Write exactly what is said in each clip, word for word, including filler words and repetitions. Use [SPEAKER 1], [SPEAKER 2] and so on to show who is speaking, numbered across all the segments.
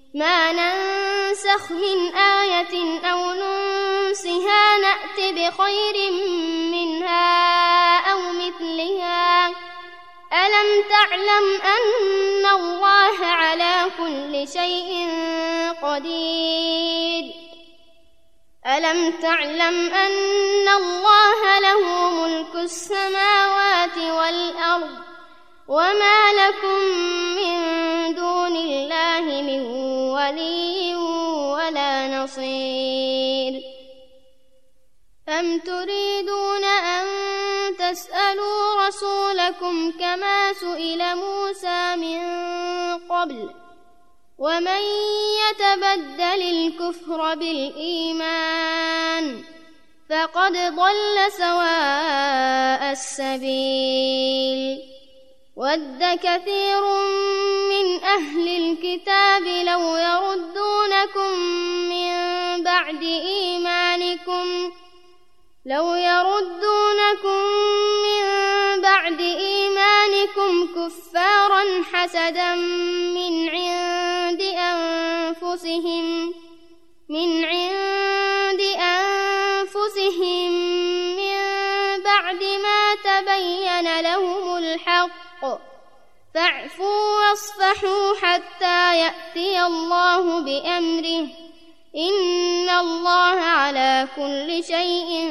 [SPEAKER 1] ما ننسخ من آية أو ننسها نأت بخير منها أو مثلها ألم تعلم أن الله على كل شيء قدير ألم تعلم أن الله له ملك السماوات والأرض وما لكم من دون الله من ولي ولا نصير أم تريدون أن تسألوا رسولكم كما سئل موسى من قبل ومن يتبدل الكفر بالإيمان فقد ضل سواء السبيل ود كثير من أهل الكتاب لو يردونكم من بعد إيمانكم لو يردونكم من بعد إيمانكم كفارا حسدا من عند أنفسهم من عند أنفسهم من بعد ما تبين لهم الحق فاعفوا واصفحوا حتى يأتي الله بأمره إن الله على كل شيء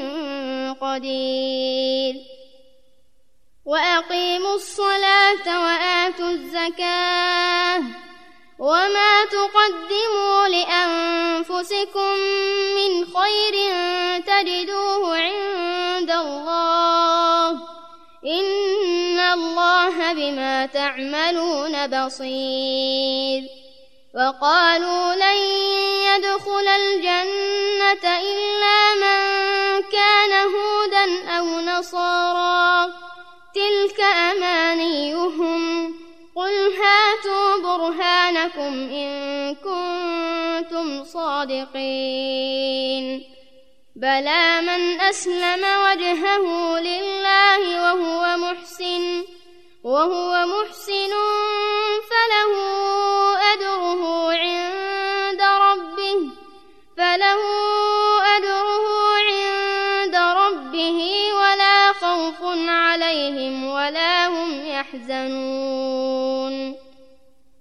[SPEAKER 1] قدير وأقيموا الصلاة وآتوا الزكاة وما تقدموا لأنفسكم من خير تجدوه عند الله إن الله بما تعملون بصير وقالوا لن يدخل الجنة إلا من كان هودا أو نصارى تلك أمانيهم قل هاتوا برهانكم إن كنتم صادقين بلى من أسلم وجهه لله وهو محسن وهو محسن فله أجره عند ربه فله أجره عند ربه ولا خوف عليهم ولا هم يحزنون